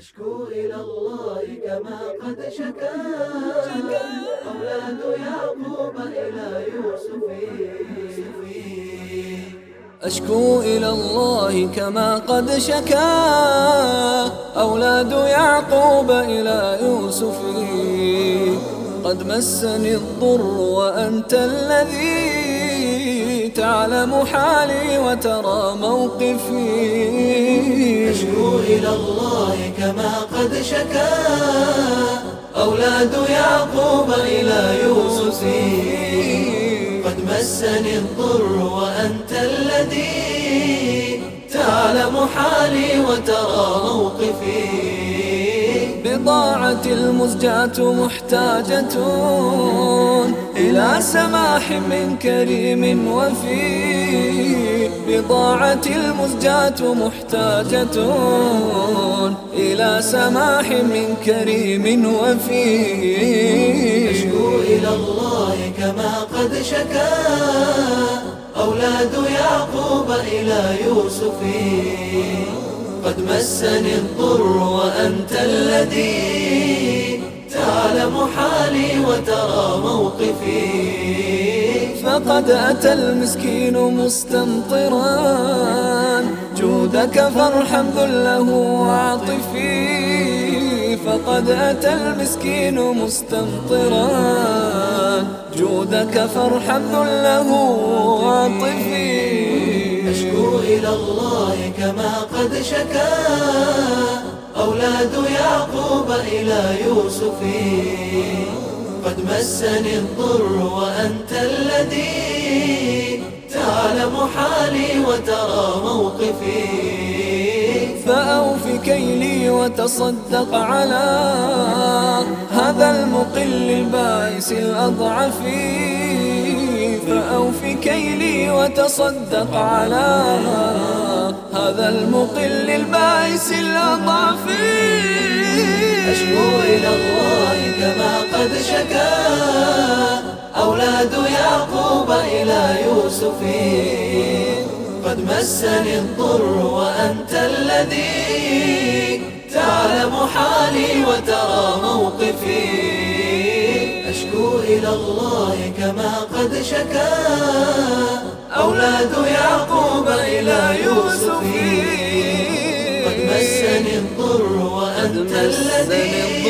أشكو إلى الله كما قد شكا أولاد يعقوب إلى يوسف. أشكو إلى الله كما قد شكا أولاد يعقوب إلى يوسف. قد مسني الضر وأنت الذي تعلم حالي وترى موقفي. أشكو إلى الله كما قد شكا أولاد يعقوب إلى يوسف. قد مسني الضر وأنت الذي تعلم حالي وترى موقفي. بضاعتي المزجاة محتاجة إلى سماح من كريم وفي. بضاعتي المزجاة محتاجة إلى سماح من كريم وفي. أشكو إلى الله كما قد شكا أولاد يعقوب إلى يوسف. قد مسني الضر وأنت الذي تعلم حالي وترى موقفي. فقد أتى المسكين مستمطرا جودك فارحم ذله وعاطفي. فقد أتى المسكين مستمطرا جودك فارحم ذله وعاطفي. أشكو إلى الله كما قد شكا أولاد يعقوب إلى يوسف. قد مسني الضر وأنت الذي تعلم حالي وترى موقفي. فأوف كيلي وتصدق على هذا المقل البائس الأضعف. فأوف كيلي وتصدق على هذا المقل البائس الأضعف. أشكو إلى الله كما قد شكا أولاد يعقوب إلى يوسف. قد مسني الضر وأنت الذي تعلم حالي وترى موقفي. أشكو إلى الله كما قد شكا أولاد يعقوب إلى يوسف. قد مسني الضر وأنت الذي